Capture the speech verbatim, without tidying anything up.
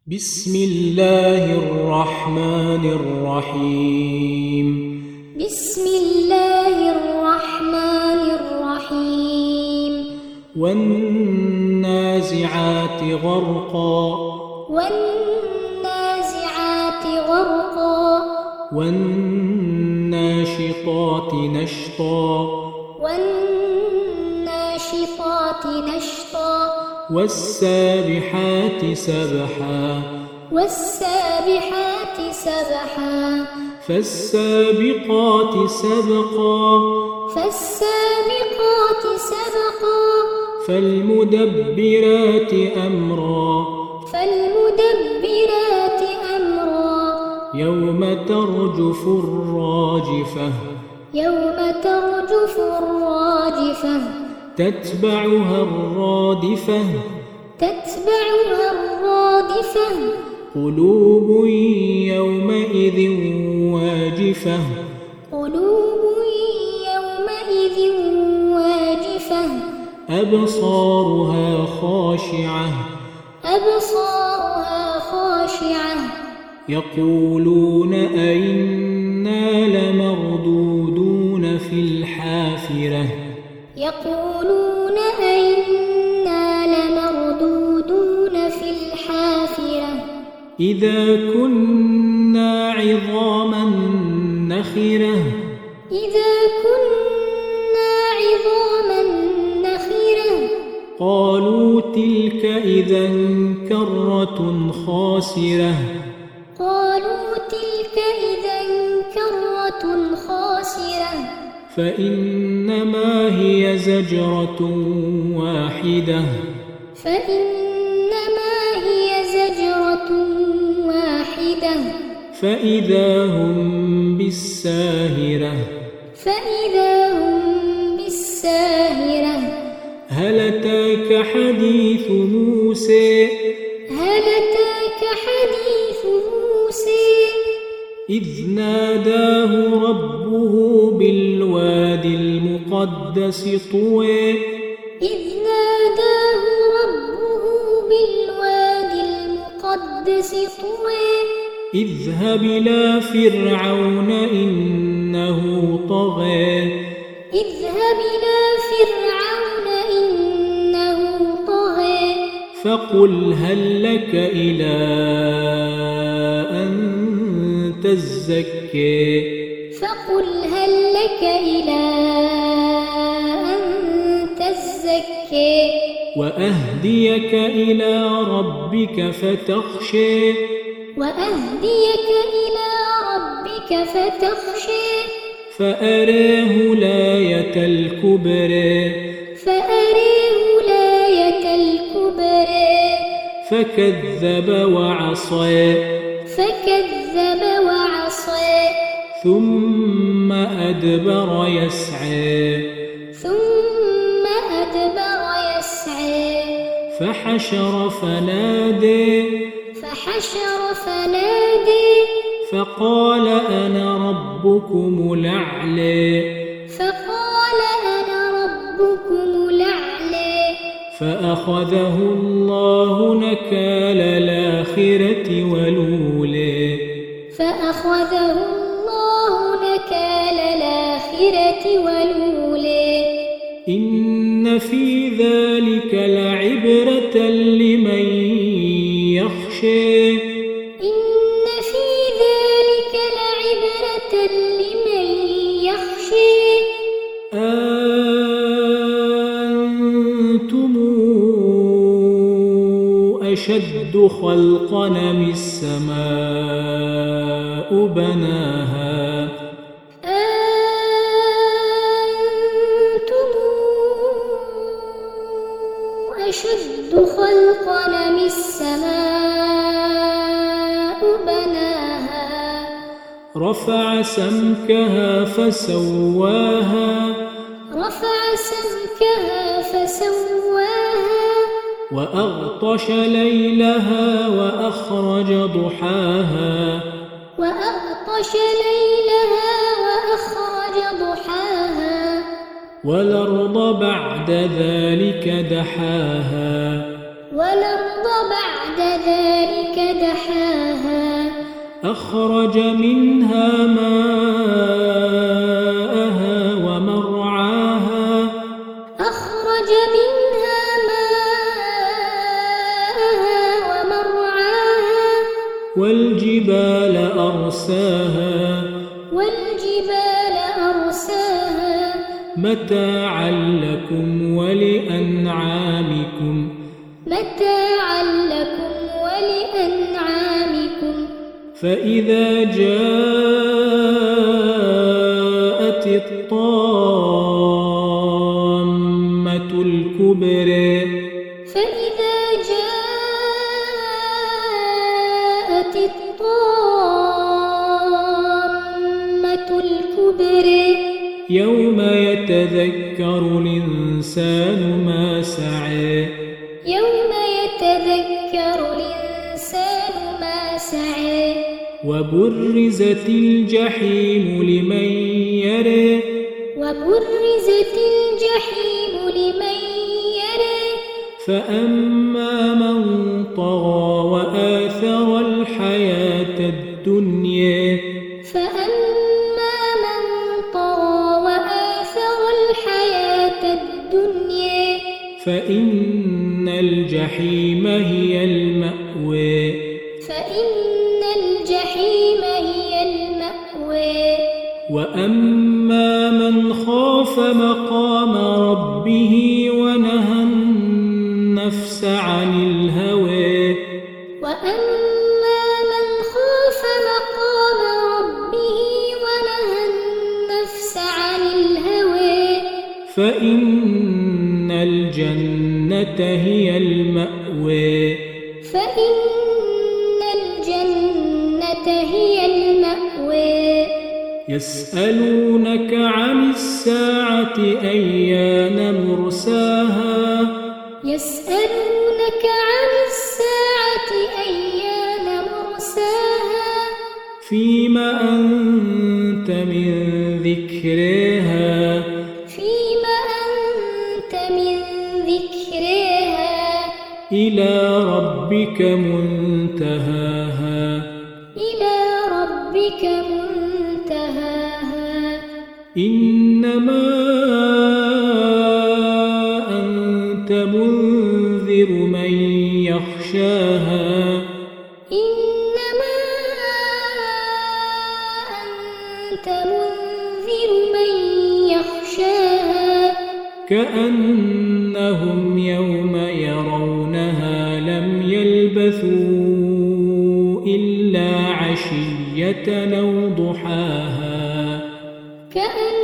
بسم الله الرحمن الرحيم بسم الله الرحمن الرحيم والنازعات غرقا والنازعات غرقا والناشطات نشطا والناشطات نشطا والسابحات سبحا والسابحات سبحا فالسابقات سبقا فالسابقات سبقا فالمدبرات أمرا فالمدبرات أمرا يوم ترجف الراجفة يوم ترجف الراجفة تتبعها الرادفة تتبعها الرادفة قلوب يومئذ واجفة قلوب يومئذ واجفة أبصارها خاشعة أبصارها خاشعة يقولون أئنا لمردودون في الحافرة يقولون أئنا لمردودون في الحافرة إذا كنا عظاما نخرة إذا كنا عظاما نخرة قالوا تلك إذا كرة خاسرة قالوا تلك إذا كرة خاسرة فإنما هي زجرة واحدة فإنما هي زجرة واحدة فإذا هم بالساهرة فإذا هم بالساهرة هل أتاك حديث موسى هل أتاك حديث موسى إذ ناداه ربه بالوادي المقدس طوى إذ ناداه ربه بالوادي المقدس طوى اذهب إلى فرعون إنه طغى اذهب إلى فرعون إنه طغى فقل هل لك إلى أن تزكي فقل هل لك إلى أن تزكي وأهديك إلى ربك فتخشى وأهديك إلى ربك فتخشى فأراه الآية الكبرى فأراه الآية الكبرى فكذب وعصى فكذب وعصى ثم أدبر يسعى ثم أدبر يسعى فحشر فنادى فحشر فنادى فقال أنا ربكم الأعلى فقال أنا ربكم الأعلى فأخذه الله نكال الآخرة والأولى فأخذه الله نكال الآخرة والأولى إن في ذلك لعبرة لمن يخشى إن في ذلك لعبرة لمن يخشى أنتم أشد خلقا أم السماء بناها أنتم أشد خلقا أم السماء بناها رفع سمكها فسواها رفع سمكها فسواها وأغطش ليلها وأخرج ضحاها وأغطش ليلها وأخرج ضحاها والأرض بعد ذلك دحاها والأرض بعد ذلك دحاها أخرج منها ماءها ومرعاها أخرج منها ماءها ومرعاها والجبال أرساها والجبال أرساها متاعا لكم ولأنعامكم متاعا لكم ولأنعامكم فإذا جاءت الطامة الكبرى فإذا جاءت الطامة الكبرى يوم يتذكر الإنسان ما سعى يوم يتذكر الإنسان ما سعى وبرزت الجحيم لمن يرى وبرزت الجحيم لمن يرى فأما من طغى وآثر الحياة الدنيا فأما من طغى وآثر الحياة الدنيا فإن الجحيم هي المأوى فإن الجحيم هي المأوى وأما من خاف مقام ربه ونهى النفس عن الهوى وأما من خاف مقام ربه ونهى النفس عن الهوى فإن الجنة هي المأوى فإن الجنة هي المأوى يسألونك عن الساعة أيان مرساها يسألونك عن الساعة أيان مرساها فيما أنت من ذكرها فيما أنت من ذكرها إلى ربك منتهاها إلى ربك منتهاها إنما أنت منذر من يخشاها إنما أنت منذر من يخشاها كأنهم يوم يرونها لم يلبثوا إلا عشية أو ضحاها كأن